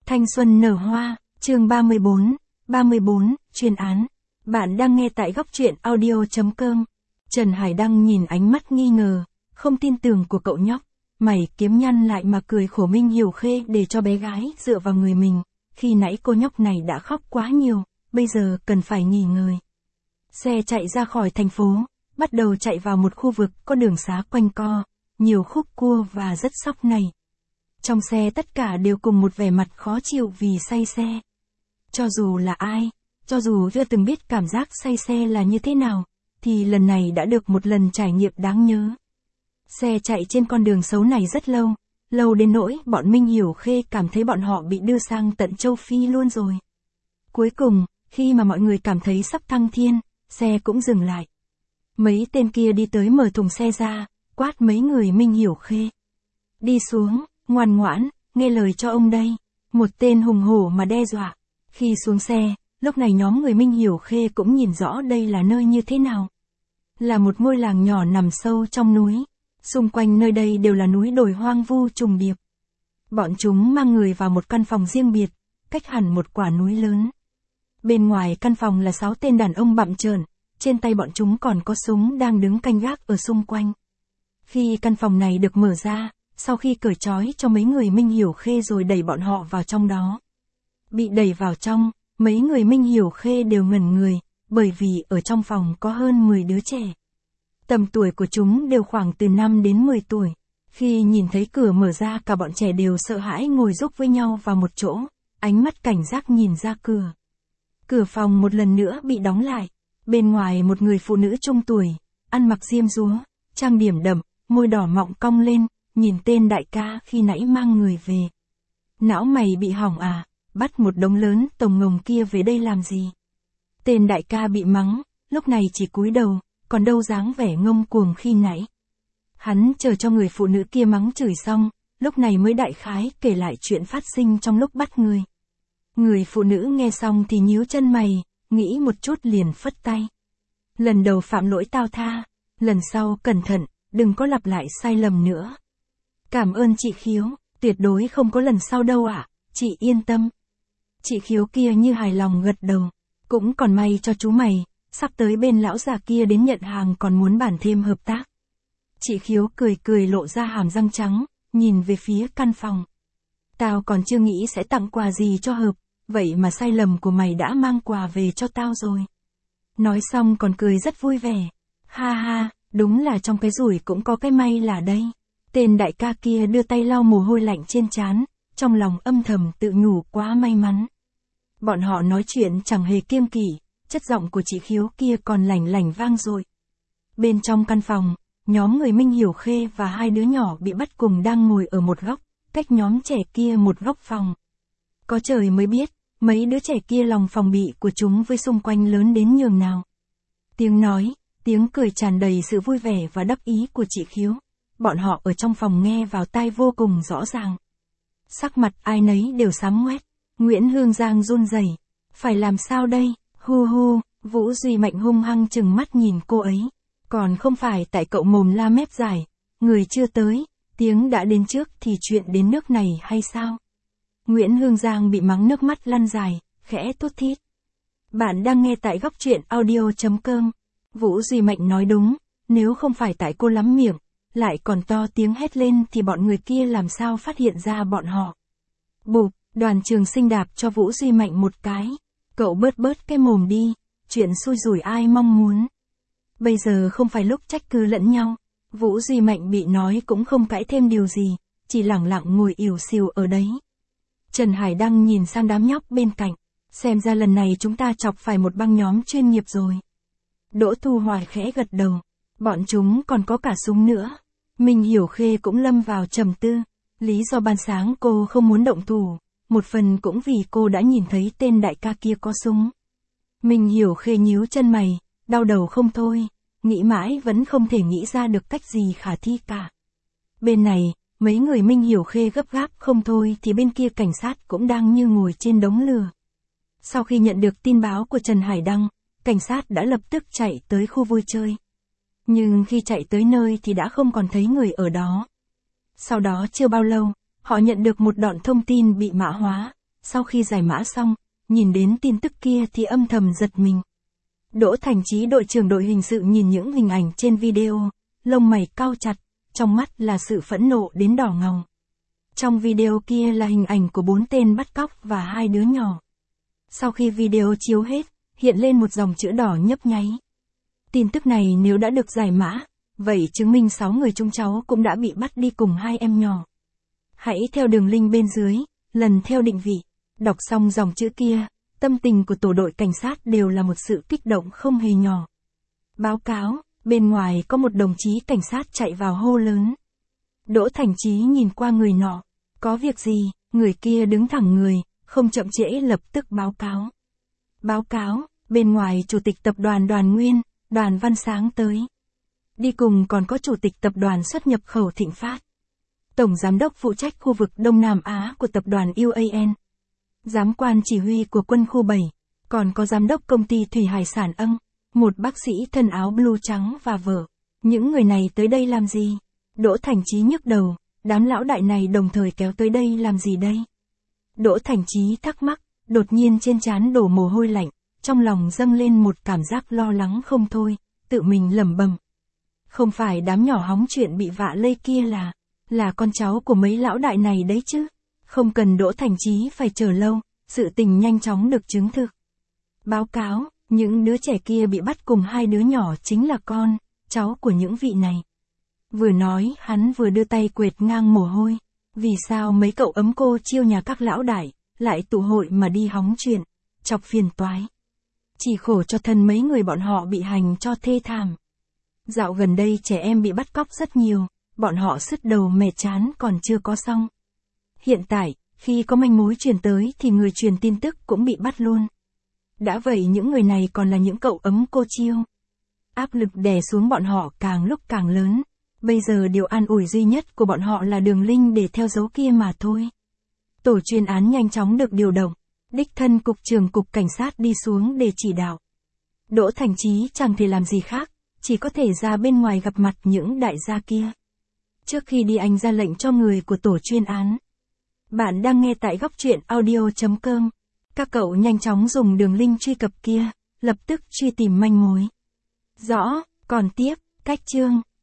Thanh xuân nở hoa, chương 34, chuyên án. Bạn đang nghe tại góc truyện audio.com. Trần Hải Đăng nhìn ánh mắt nghi ngờ, không tin tưởng của cậu nhóc. Mày kiếm nhăn lại mà cười khổ Minh Hiểu Khê để cho bé gái dựa vào người mình. Khi nãy cô nhóc này đã khóc quá nhiều, bây giờ cần phải nghỉ ngơi. Xe chạy ra khỏi thành phố, bắt đầu chạy vào một khu vực có đường xá quanh co, nhiều khúc cua và rất sóc này. Trong xe tất cả đều cùng một vẻ mặt khó chịu vì say xe. Cho dù là ai, cho dù chưa từng biết cảm giác say xe là như thế nào, thì lần này đã được một lần trải nghiệm đáng nhớ. Xe chạy trên con đường xấu này rất lâu, lâu đến nỗi bọn Minh Hiểu Khê cảm thấy bọn họ bị đưa sang tận châu Phi luôn rồi. Cuối cùng, khi mà mọi người cảm thấy sắp thăng thiên, xe cũng dừng lại. Mấy tên kia đi tới mở thùng xe ra, quát mấy người Minh Hiểu Khê. Đi xuống, ngoan ngoãn, nghe lời cho ông đây. Một tên hùng hổ mà đe dọa. Khi xuống xe, lúc này nhóm người Minh Hiểu Khê cũng nhìn rõ đây là nơi như thế nào. Là một ngôi làng nhỏ nằm sâu trong núi. Xung quanh nơi đây đều là núi đồi hoang vu trùng điệp. Bọn chúng mang người vào một căn phòng riêng biệt, cách hẳn một quả núi lớn. Bên ngoài căn phòng là 6 tên đàn ông bặm trợn, trên tay bọn chúng còn có súng đang đứng canh gác ở xung quanh. Khi căn phòng này được mở ra, sau khi cởi trói cho mấy người Minh Hiểu Khê rồi đẩy bọn họ vào trong đó. Bị đẩy vào trong, mấy người Minh Hiểu Khê đều ngẩn người, bởi vì ở trong phòng có hơn 10 đứa trẻ. Tầm tuổi của chúng đều khoảng từ 5 đến 10 tuổi. Khi nhìn thấy cửa mở ra cả bọn trẻ đều sợ hãi ngồi rúc với nhau vào một chỗ, ánh mắt cảnh giác nhìn ra cửa. Cửa phòng một lần nữa bị đóng lại. Bên ngoài một người phụ nữ trung tuổi, ăn mặc diêm dúa, trang điểm đậm, môi đỏ mọng cong lên, nhìn tên đại ca khi nãy mang người về. Não mày bị hỏng à, bắt một đống lớn tồng ngồng kia về đây làm gì? Tên đại ca bị mắng, lúc này chỉ cúi đầu, còn đâu dáng vẻ ngông cuồng khi nãy. Hắn chờ cho người phụ nữ kia mắng chửi xong, lúc này mới đại khái kể lại chuyện phát sinh trong lúc bắt người. Người phụ nữ nghe xong thì nhíu chân mày, nghĩ một chút liền phất tay. Lần đầu phạm lỗi tao tha, lần sau cẩn thận, đừng có lặp lại sai lầm nữa. Cảm ơn chị Khiếu, tuyệt đối không có lần sau đâu ạ, chị yên tâm. Chị Khiếu kia như hài lòng gật đầu, cũng còn may cho chú mày, sắp tới bên lão già kia đến nhận hàng còn muốn bàn thêm hợp tác. Chị Khiếu cười cười lộ ra hàm răng trắng, nhìn về phía căn phòng. Tao còn chưa nghĩ sẽ tặng quà gì cho Hợp, vậy mà sai lầm của mày đã mang quà về cho tao rồi. Nói xong còn cười rất vui vẻ. Ha ha, đúng là trong cái rủi cũng có cái may là đây. Tên đại ca kia đưa tay lau mồ hôi lạnh trên trán, trong lòng âm thầm tự nhủ quá may mắn. Bọn họ nói chuyện chẳng hề kiêng kỵ, chất giọng của chị Khiếu kia còn lảnh lảnh vang dội. Bên trong căn phòng, nhóm người Minh Hiểu Khê và 2 đứa nhỏ bị bắt cùng đang ngồi ở một góc, cách nhóm trẻ kia một góc phòng. Có trời mới biết, mấy đứa trẻ kia lòng phòng bị của chúng với xung quanh lớn đến nhường nào. Tiếng nói, tiếng cười tràn đầy sự vui vẻ và đắc ý của chị Khiếu. Bọn họ ở trong phòng nghe vào tai vô cùng rõ ràng. Sắc mặt ai nấy đều xám ngoét. Nguyễn Hương Giang run rẩy, phải làm sao đây? Hu hu, Vũ Duy Mạnh hung hăng chừng mắt nhìn cô ấy. Còn không phải tại cậu mồm la mép dài, người chưa tới, tiếng đã đến trước thì chuyện đến nước này hay sao? Nguyễn Hương Giang bị mắng nước mắt lăn dài, khẽ thút thít. Bạn đang nghe tại góc truyện audio.com. Vũ Duy Mạnh nói đúng, nếu không phải tại cô lắm miệng, lại còn to tiếng hét lên thì bọn người kia làm sao phát hiện ra bọn họ. Bụp, Đoàn Trường Sinh đạp cho Vũ Duy Mạnh một cái. Cậu bớt cái mồm đi, chuyện xui rủi ai mong muốn. Bây giờ không phải lúc trách cứ lẫn nhau. Vũ Duy Mạnh bị nói cũng không cãi thêm điều gì, chỉ lẳng lặng ngồi ỉu xìu ở đấy. Trần Hải Đăng nhìn sang đám nhóc bên cạnh, xem ra lần này chúng ta chọc phải một băng nhóm chuyên nghiệp rồi. Đỗ Thu Hoài khẽ gật đầu, bọn chúng còn có cả súng nữa. Minh Hiểu Khê cũng lâm vào trầm tư, lý do ban sáng cô không muốn động thủ, một phần cũng vì cô đã nhìn thấy tên đại ca kia có súng. Minh Hiểu Khê nhíu chân mày, đau đầu không thôi, nghĩ mãi vẫn không thể nghĩ ra được cách gì khả thi cả. Bên này, mấy người Minh Hiểu Khê gấp gáp không thôi thì bên kia cảnh sát cũng đang như ngồi trên đống lửa. Sau khi nhận được tin báo của Trần Hải Đăng, cảnh sát đã lập tức chạy tới khu vui chơi. Nhưng khi chạy tới nơi thì đã không còn thấy người ở đó. Sau đó chưa bao lâu, họ nhận được một đoạn thông tin bị mã hóa, sau khi giải mã xong, nhìn đến tin tức kia thì âm thầm giật mình. Đỗ Thành Chí đội trưởng đội hình sự nhìn những hình ảnh trên video, lông mày cau chặt, trong mắt là sự phẫn nộ đến đỏ ngầu. Trong video kia là hình ảnh của 4 tên bắt cóc và 2 đứa nhỏ. Sau khi video chiếu hết, hiện lên một dòng chữ đỏ nhấp nháy. Tin tức này nếu đã được giải mã, vậy chứng minh 6 người chúng cháu cũng đã bị bắt đi cùng 2 em nhỏ. Hãy theo đường link bên dưới, lần theo định vị. Đọc xong dòng chữ kia, tâm tình của tổ đội cảnh sát đều là một sự kích động không hề nhỏ. Báo cáo, bên ngoài có một đồng chí cảnh sát chạy vào hô lớn. Đỗ Thành Chí nhìn qua người nọ. Có việc gì? Người kia đứng thẳng người, không chậm trễ lập tức báo cáo. Báo cáo, bên ngoài chủ tịch tập đoàn Đoàn Nguyên, Đoàn Văn Sáng tới. Đi cùng còn có chủ tịch tập đoàn xuất nhập khẩu Thịnh Phát. Tổng giám đốc phụ trách khu vực Đông Nam Á của tập đoàn UAN. Giám quan chỉ huy của quân khu 7, còn có giám đốc công ty thủy hải sản Ân, một bác sĩ thân áo blue trắng và vợ. Những người này tới đây làm gì? Đỗ Thành Chí nhức đầu, đám lão đại này đồng thời kéo tới đây làm gì đây? Đỗ Thành Chí thắc mắc, đột nhiên trên trán đổ mồ hôi lạnh, trong lòng dâng lên một cảm giác lo lắng không thôi, tự mình lẩm bẩm. Không phải đám nhỏ hóng chuyện bị vạ lây kia là con cháu của mấy lão đại này đấy chứ? Không cần Đỗ Thành Chí phải chờ lâu, sự tình nhanh chóng được chứng thực. Báo cáo, những đứa trẻ kia bị bắt cùng 2 đứa nhỏ chính là cháu của những vị này. Vừa nói hắn vừa đưa tay quệt ngang mồ hôi. Vì sao mấy cậu ấm cô chiêu nhà các lão đại, lại tụ hội mà đi hóng chuyện, chọc phiền toái. Chỉ khổ cho thân mấy người bọn họ bị hành cho thê thảm. Dạo gần đây trẻ em bị bắt cóc rất nhiều, bọn họ sứt đầu mẻ chán còn chưa có xong. Hiện tại, khi có manh mối truyền tới thì người truyền tin tức cũng bị bắt luôn. Đã vậy những người này còn là những cậu ấm cô chiêu. Áp lực đè xuống bọn họ càng lúc càng lớn. Bây giờ điều an ủi duy nhất của bọn họ là đường link để theo dấu kia mà thôi. Tổ chuyên án nhanh chóng được điều động. Đích thân cục trưởng cục cảnh sát đi xuống để chỉ đạo. Đỗ Thành Chí chẳng thể làm gì khác, chỉ có thể ra bên ngoài gặp mặt những đại gia kia. Trước khi đi anh ra lệnh cho người của tổ chuyên án. Bạn đang nghe tại góc truyện audio.com. Các cậu nhanh chóng dùng đường link truy cập kia, lập tức truy tìm manh mối. Rõ, còn tiếp, cách chương.